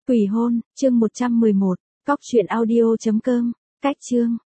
Quỷ hôn, chương 111, cóc truyện audio.com, cách chương.